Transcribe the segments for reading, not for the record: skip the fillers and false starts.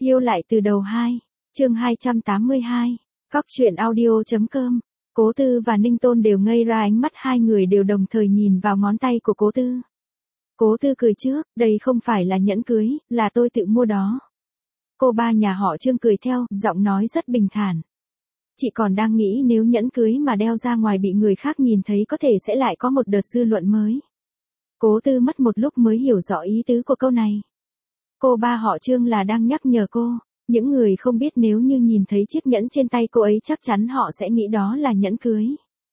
Yêu lại từ đầu 2, chương 282, Cóc truyện audio.com. Cố Tư và Ninh Tôn đều ngây ra, ánh mắt hai người đều đồng thời nhìn vào ngón tay của Cố Tư. Cố Tư cười trước, đây không phải là nhẫn cưới, là tôi tự mua đó. Cô ba nhà họ Trương cười theo, giọng nói rất bình thản. Chị còn đang nghĩ nếu nhẫn cưới mà đeo ra ngoài bị người khác nhìn thấy có thể sẽ lại có một đợt dư luận mới. Cố Tư mất một lúc mới hiểu rõ ý tứ của câu này. Cô ba họ Trương là đang nhắc nhở cô, những người không biết nếu như nhìn thấy chiếc nhẫn trên tay cô ấy chắc chắn họ sẽ nghĩ đó là nhẫn cưới.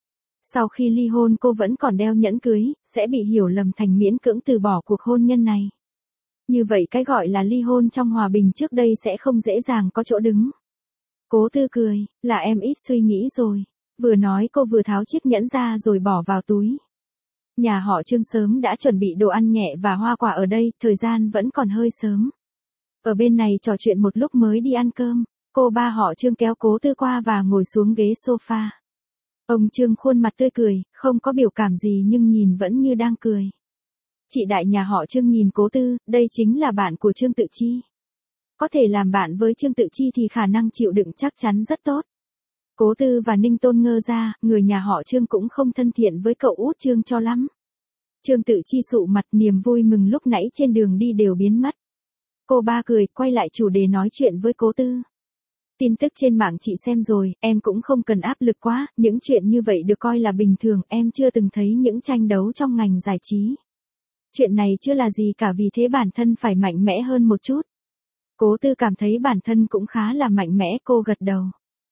Sau khi ly hôn cô vẫn còn đeo nhẫn cưới, sẽ bị hiểu lầm thành miễn cưỡng từ bỏ cuộc hôn nhân này. Như vậy cái gọi là ly hôn trong hòa bình trước đây sẽ không dễ dàng có chỗ đứng. Cố Tư cười, là em ít suy nghĩ rồi. Vừa nói cô vừa tháo chiếc nhẫn ra rồi bỏ vào túi. Nhà họ Trương sớm đã chuẩn bị đồ ăn nhẹ và hoa quả ở đây, thời gian vẫn còn hơi sớm. Ở bên này trò chuyện một lúc mới đi ăn cơm, cô ba họ Trương kéo Cố Tư qua và ngồi xuống ghế sofa. Ông Trương khuôn mặt tươi cười, không có biểu cảm gì nhưng nhìn vẫn như đang cười. Chị đại nhà họ Trương nhìn Cố Tư, đây chính là bạn của Trương Tự Chi. Có thể làm bạn với Trương Tự Chi thì khả năng chịu đựng chắc chắn rất tốt. Cố Tư và Ninh Tôn ngơ ra, người nhà họ Trương cũng không thân thiện với cậu út Trương cho lắm. Trương Tự Chi sụ mặt, niềm vui mừng lúc nãy trên đường đi đều biến mất. Cô ba cười, quay lại chủ đề nói chuyện với Cố Tư. Tin tức trên mạng chị xem rồi, em cũng không cần áp lực quá, những chuyện như vậy được coi là bình thường, em chưa từng thấy những tranh đấu trong ngành giải trí. Chuyện này chưa là gì cả, vì thế bản thân phải mạnh mẽ hơn một chút. Cố Tư cảm thấy bản thân cũng khá là mạnh mẽ, cô gật đầu.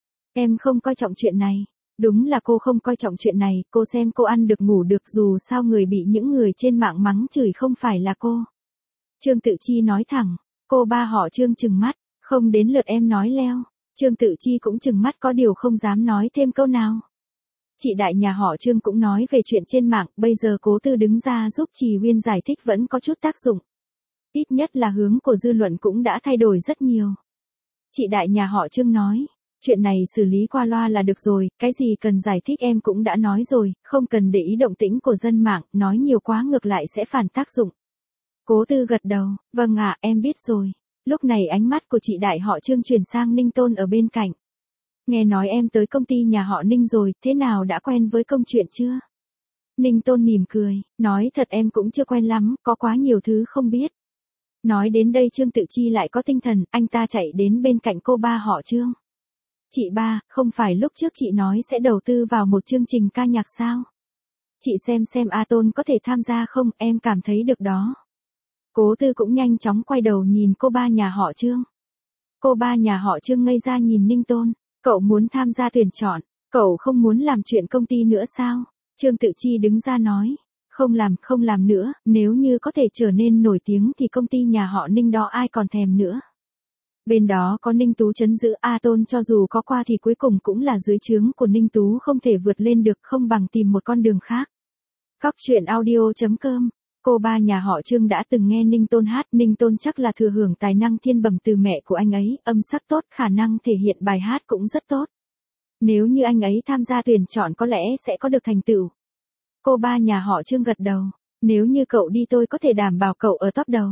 Em không coi trọng chuyện này. Đúng là cô không coi trọng chuyện này, cô xem cô ăn được ngủ được, dù sao người bị những người trên mạng mắng chửi không phải là cô. Trương Tự Chi nói thẳng, cô ba họ Trương trừng mắt, không đến lượt em nói leo. Trương Tự Chi cũng trừng mắt có điều không dám nói thêm câu nào. Chị đại nhà họ Trương cũng nói về chuyện trên mạng, bây giờ Cố Tư đứng ra giúp Trì Uyên giải thích vẫn có chút tác dụng. Ít nhất là hướng của dư luận cũng đã thay đổi rất nhiều. Chị đại nhà họ Trương nói, chuyện này xử lý qua loa là được rồi, cái gì cần giải thích em cũng đã nói rồi, không cần để ý động tĩnh của dân mạng, nói nhiều quá ngược lại sẽ phản tác dụng. Cố Tư gật đầu, vâng ạ, em biết rồi. Lúc này ánh mắt của chị đại họ Trương chuyển sang Ninh Tôn ở bên cạnh. Nghe nói em tới công ty nhà họ Ninh rồi, thế nào đã quen với công chuyện chưa? Ninh Tôn mỉm cười, nói thật em cũng chưa quen lắm, có quá nhiều thứ không biết. Nói đến đây Trương Tự Chi lại có tinh thần, anh ta chạy đến bên cạnh cô ba họ Trương. Chị ba, không phải lúc trước chị nói sẽ đầu tư vào một chương trình ca nhạc sao? Chị xem A Tôn có thể tham gia không, em cảm thấy được đó. Cố Tư cũng nhanh chóng quay đầu nhìn cô ba nhà họ Trương. Cô ba nhà họ Trương ngây ra nhìn Ninh Tôn, cậu muốn tham gia tuyển chọn, cậu không muốn làm chuyện công ty nữa sao? Trương Tự Chi đứng ra nói, không làm nữa, nếu như có thể trở nên nổi tiếng thì công ty nhà họ Ninh đó ai còn thèm nữa. Bên đó có Ninh Tú trấn giữ, A Tôn cho dù có qua thì cuối cùng cũng là dưới trướng của Ninh Tú, không thể vượt lên được, không bằng tìm một con đường khác. Cóc truyện audio.com. Cô ba nhà họ Trương đã từng nghe Ninh Tôn hát, Ninh Tôn chắc là thừa hưởng tài năng thiên bẩm từ mẹ của anh ấy, âm sắc tốt, khả năng thể hiện bài hát cũng rất tốt. Nếu như anh ấy tham gia tuyển chọn có lẽ sẽ có được thành tựu. Cô ba nhà họ Trương gật đầu, nếu như cậu đi tôi có thể đảm bảo cậu ở top đầu.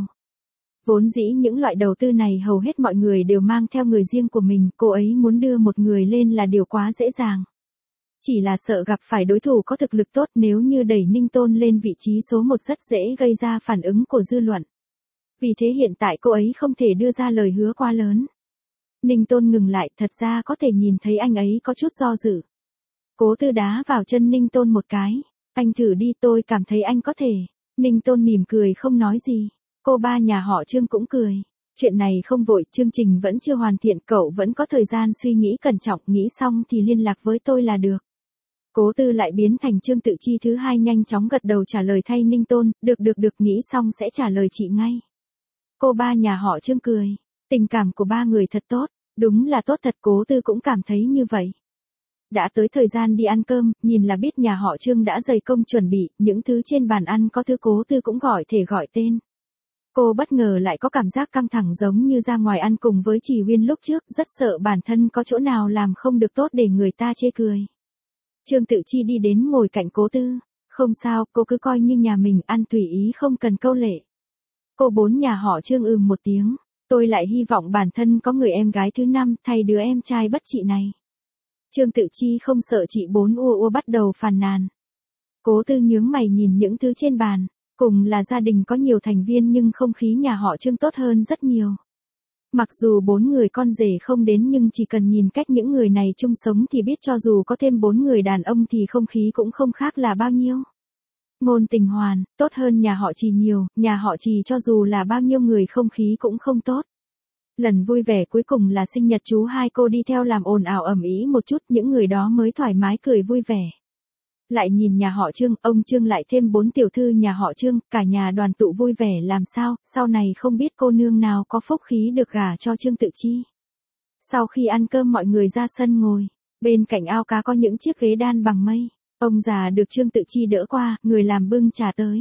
Vốn dĩ những loại đầu tư này hầu hết mọi người đều mang theo người riêng của mình, cô ấy muốn đưa một người lên là điều quá dễ dàng. Chỉ là sợ gặp phải đối thủ có thực lực tốt, nếu như đẩy Ninh Tôn lên vị trí số 1 rất dễ gây ra phản ứng của dư luận. Vì thế hiện tại cô ấy không thể đưa ra lời hứa quá lớn. Ninh Tôn ngừng lại, thật ra có thể nhìn thấy anh ấy có chút do dự. Cố Tư đá vào chân Ninh Tôn một cái, anh thử đi, tôi cảm thấy anh có thể. Ninh Tôn mỉm cười không nói gì. Cô ba nhà họ Trương cũng cười. Chuyện này không vội, chương trình vẫn chưa hoàn thiện, cậu vẫn có thời gian suy nghĩ cẩn trọng, nghĩ xong thì liên lạc với tôi là được. Cố Tư lại biến thành Trương Tự Chi thứ hai, nhanh chóng gật đầu trả lời thay Ninh Tôn, được, nghĩ xong sẽ trả lời chị ngay. Cô ba nhà họ Trương cười, tình cảm của ba người thật tốt, đúng là tốt thật, Cố Tư cũng cảm thấy như vậy. Đã tới thời gian đi ăn cơm, nhìn là biết nhà họ Trương đã dày công chuẩn bị, những thứ trên bàn ăn có thứ Cố Tư cũng gọi thể gọi tên. Cô bất ngờ lại có cảm giác căng thẳng giống như ra ngoài ăn cùng với Trì Uyên lúc trước, rất sợ bản thân có chỗ nào làm không được tốt để người ta chê cười. Trương Tự Chi đi đến ngồi cạnh Cố Tư, không sao, cô cứ coi như nhà mình, ăn tùy ý không cần câu lệ. Cô bốn nhà họ Trương một tiếng, Tôi lại hy vọng bản thân có người em gái thứ 5 thay đứa em trai bất trị này. Trương Tự Chi không sợ chị Bốn ua bắt đầu phàn nàn. Cố Tư nhướng mày nhìn những thứ trên bàn, cùng là gia đình có nhiều thành viên nhưng không khí nhà họ Trương tốt hơn rất nhiều. Mặc dù 4 người con rể không đến nhưng chỉ cần nhìn cách những người này chung sống thì biết cho dù có thêm 4 người đàn ông thì không khí cũng không khác là bao nhiêu. Ngôn Tình Hoàn, tốt hơn nhà họ Trì nhiều, nhà họ Trì cho dù là bao nhiêu người không khí cũng không tốt. Lần vui vẻ cuối cùng là sinh nhật chú hai cô đi theo làm ồn ào ầm ĩ một chút, những người đó mới thoải mái cười vui vẻ. Lại nhìn nhà họ Trương, ông Trương lại thêm 4 tiểu thư nhà họ Trương, cả nhà đoàn tụ vui vẻ làm sao, sau này không biết cô nương nào có phúc khí được gả cho Trương Tự Chi. Sau khi ăn cơm mọi người ra sân ngồi, bên cạnh ao cá có những chiếc ghế đan bằng mây, ông già được Trương Tự Chi đỡ qua, người làm bưng trà tới.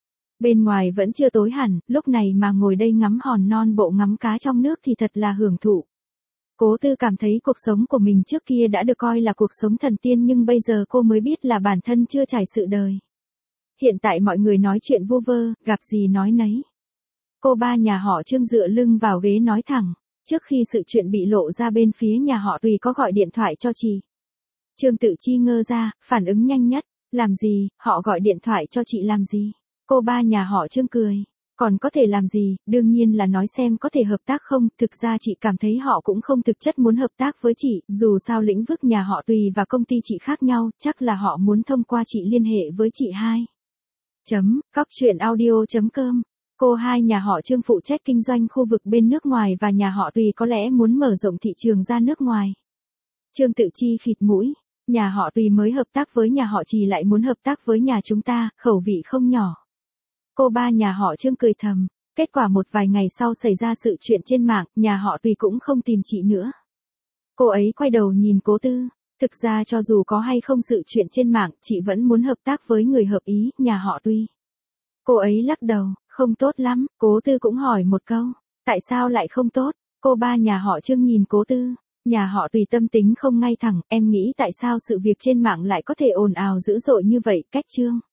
Bên ngoài vẫn chưa tối hẳn, lúc này mà ngồi đây ngắm hòn non bộ ngắm cá trong nước thì thật là hưởng thụ. Cố Tư cảm thấy cuộc sống của mình trước kia đã được coi là cuộc sống thần tiên nhưng bây giờ cô mới biết là bản thân chưa trải sự đời. Hiện tại mọi người nói chuyện vu vơ, gặp gì nói nấy. Cô ba nhà họ Trương dựa lưng vào ghế nói thẳng, trước khi sự chuyện bị lộ ra bên phía nhà họ Tùy có gọi điện thoại cho chị. Trương Tự Chi ngơ ra, phản ứng nhanh nhất, làm gì, họ gọi điện thoại cho chị làm gì? Cô ba nhà họ Trương cười. Còn có thể làm gì, đương nhiên là nói xem có thể hợp tác không, thực ra chị cảm thấy họ cũng không thực chất muốn hợp tác với chị, dù sao lĩnh vực nhà họ Tùy và công ty chị khác nhau, chắc là họ muốn thông qua chị liên hệ với chị hai. Cóc truyện audio.com. Cô hai nhà họ Trương phụ trách kinh doanh khu vực bên nước ngoài và nhà họ Tùy có lẽ muốn mở rộng thị trường ra nước ngoài. Trương Tự Chi khịt mũi, nhà họ Tùy mới hợp tác với nhà họ Trì lại muốn hợp tác với nhà chúng ta, khẩu vị không nhỏ. Cô ba nhà họ Trương cười thầm, kết quả một vài ngày sau xảy ra sự chuyện trên mạng, nhà họ Tùy cũng không tìm chị nữa. Cô ấy quay đầu nhìn Cố Tư, thực ra cho dù có hay không sự chuyện trên mạng, chị vẫn muốn hợp tác với người hợp ý, nhà họ Tùy. Cô ấy lắc đầu, không tốt lắm, Cố Tư cũng hỏi một câu, tại sao lại không tốt? Cô ba nhà họ Trương nhìn Cố Tư, nhà họ Tùy tâm tính không ngay thẳng, em nghĩ tại sao sự việc trên mạng lại có thể ồn ào dữ dội như vậy, cách Trương.